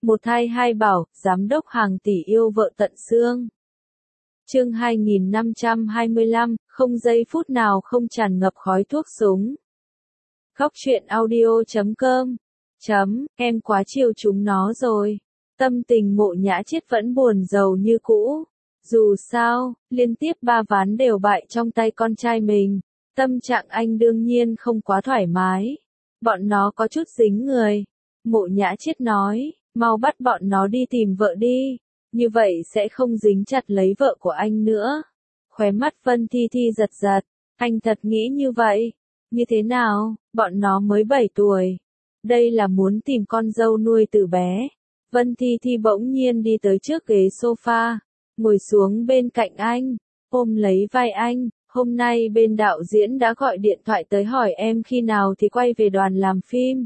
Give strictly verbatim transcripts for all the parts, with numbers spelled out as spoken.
Một thai hai bảo, giám đốc hàng tỷ yêu vợ tận xương. Chương hai nghìn năm trăm hai mươi lăm, không giây phút nào không tràn ngập khói thuốc súng. Góc truyện audio chấm com. Chấm, em quá chiều chúng nó rồi. Tâm tình Mộ Nhã Chiết vẫn buồn rầu như cũ. Dù sao, liên tiếp ba ván đều bại trong tay con trai mình. Tâm trạng anh đương nhiên không quá thoải mái. Bọn nó có chút dính người. Mộ Nhã Chiết nói, mau bắt bọn nó đi tìm vợ đi. Như vậy sẽ không dính chặt lấy vợ của anh nữa. Khóe mắt Vân Thi Thi giật giật. Anh thật nghĩ như vậy. Như thế nào, bọn nó mới bảy tuổi. Đây là muốn tìm con dâu nuôi từ bé. Vân Thi Thi bỗng nhiên đi tới trước ghế sofa. Ngồi xuống bên cạnh anh. Ôm lấy vai anh. Hôm nay bên đạo diễn đã gọi điện thoại tới hỏi em khi nào thì quay về đoàn làm phim.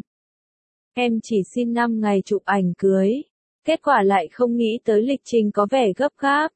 Em chỉ xin năm ngày chụp ảnh cưới. Kết quả lại không nghĩ tới lịch trình có vẻ gấp gáp.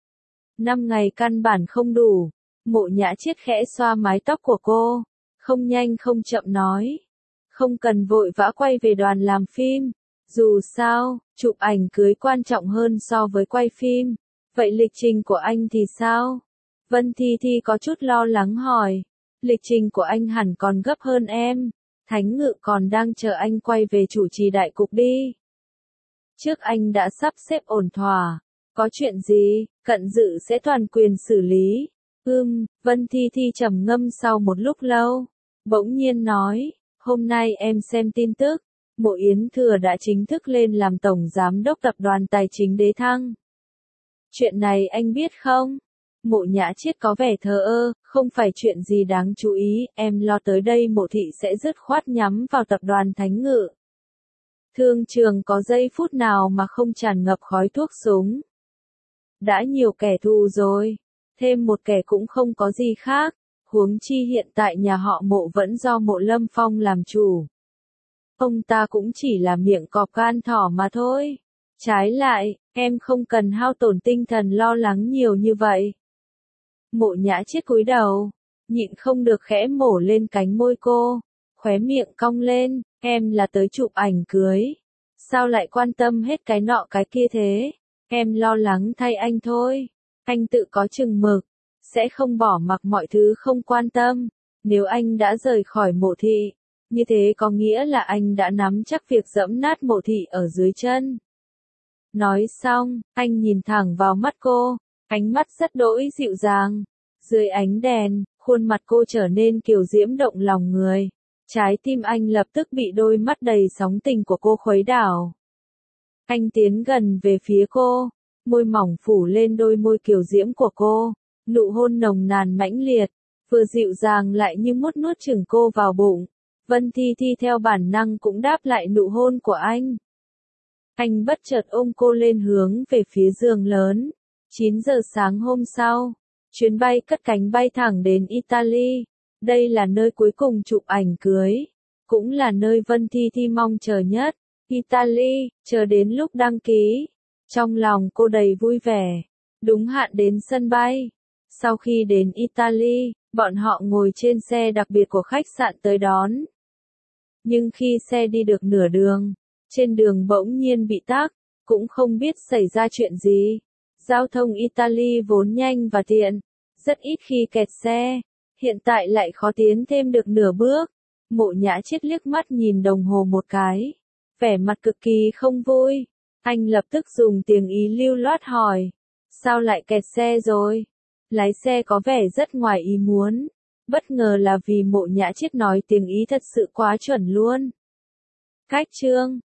Năm ngày căn bản không đủ. Mộ Nhã Chiết khẽ xoa mái tóc của cô. Không nhanh không chậm nói. Không cần vội vã quay về đoàn làm phim. Dù sao, chụp ảnh cưới quan trọng hơn so với quay phim. Vậy lịch trình của anh thì sao? Vân Thi Thi có chút lo lắng hỏi. Lịch trình của anh hẳn còn gấp hơn em. Thánh Ngự còn đang chờ anh quay về chủ trì đại cục đi. Trước anh đã sắp xếp ổn thỏa. Có chuyện gì, Cận Dự sẽ toàn quyền xử lý. Ừm, Vân Thi Thi trầm ngâm sau một lúc lâu. Bỗng nhiên nói, hôm nay em xem tin tức. Mộ Yến Thừa đã chính thức lên làm tổng giám đốc tập đoàn tài chính Đế Thăng. Chuyện này anh biết không? Mộ Nhã Chiết có vẻ thờ ơ, không phải chuyện gì đáng chú ý, em lo tới đây Mộ Thị sẽ dứt khoát nhắm vào tập đoàn Thánh Ngự. Thương trường có giây phút nào mà không tràn ngập khói thuốc súng. Đã nhiều kẻ thù rồi, thêm một kẻ cũng không có gì khác, huống chi hiện tại nhà họ Mộ vẫn do Mộ Lâm Phong làm chủ. Ông ta cũng chỉ là miệng cọp gan thỏ mà thôi. Trái lại, em không cần hao tổn tinh thần lo lắng nhiều như vậy. Mộ Nhã Chiết cúi đầu, nhịn không được khẽ mổ lên cánh môi cô, khóe miệng cong lên, em là tới chụp ảnh cưới. Sao lại quan tâm hết cái nọ cái kia thế? Em lo lắng thay anh thôi. Anh tự có chừng mực, sẽ không bỏ mặc mọi thứ không quan tâm. Nếu anh đã rời khỏi Mộ Thị, như thế có nghĩa là anh đã nắm chắc việc giẫm nát Mộ Thị ở dưới chân. Nói xong, anh nhìn thẳng vào mắt cô, ánh mắt rất đỗi dịu dàng. Dưới ánh đèn, khuôn mặt cô trở nên kiều diễm động lòng người. Trái tim anh lập tức bị đôi mắt đầy sóng tình của cô khuấy đảo. Anh tiến gần về phía cô, môi mỏng phủ lên đôi môi kiều diễm của cô, nụ hôn nồng nàn mãnh liệt, vừa dịu dàng lại như muốn nuốt chửng cô vào bụng. Vân Thi Thi theo bản năng cũng đáp lại nụ hôn của anh. Anh bất chợt ôm cô lên hướng về phía giường lớn. chín giờ sáng hôm sau, chuyến bay cất cánh bay thẳng đến Italy. Đây là nơi cuối cùng chụp ảnh cưới, cũng là nơi Vân Thi Thi mong chờ nhất. Italy, chờ đến lúc đăng ký. Trong lòng cô đầy vui vẻ. Đúng hạn đến sân bay. Sau khi đến Italy, bọn họ ngồi trên xe đặc biệt của khách sạn tới đón. Nhưng khi xe đi được nửa đường, trên đường bỗng nhiên bị tắc, cũng không biết xảy ra chuyện gì. Giao thông Italy vốn nhanh và tiện, rất ít khi kẹt xe, hiện tại lại khó tiến thêm được nửa bước. Mộ Nhã Chiết liếc mắt nhìn đồng hồ một cái, vẻ mặt cực kỳ không vui. Anh lập tức dùng tiếng Ý lưu loát hỏi, sao lại kẹt xe rồi? Lái xe có vẻ rất ngoài ý muốn, bất ngờ là vì Mộ Nhã Chiết nói tiếng Ý thật sự quá chuẩn luôn. Cách chương